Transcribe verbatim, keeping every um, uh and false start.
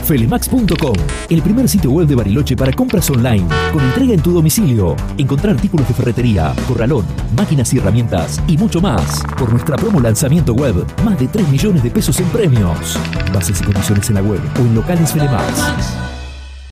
Felemax punto com, el primer sitio web de Bariloche para compras online, con entrega en tu domicilio. Encontrar artículos de ferretería, corralón, máquinas y herramientas y mucho más. Por nuestra promo lanzamiento web, más de tres millones de pesos en premios. Bases y condiciones en la web o en locales Felemax.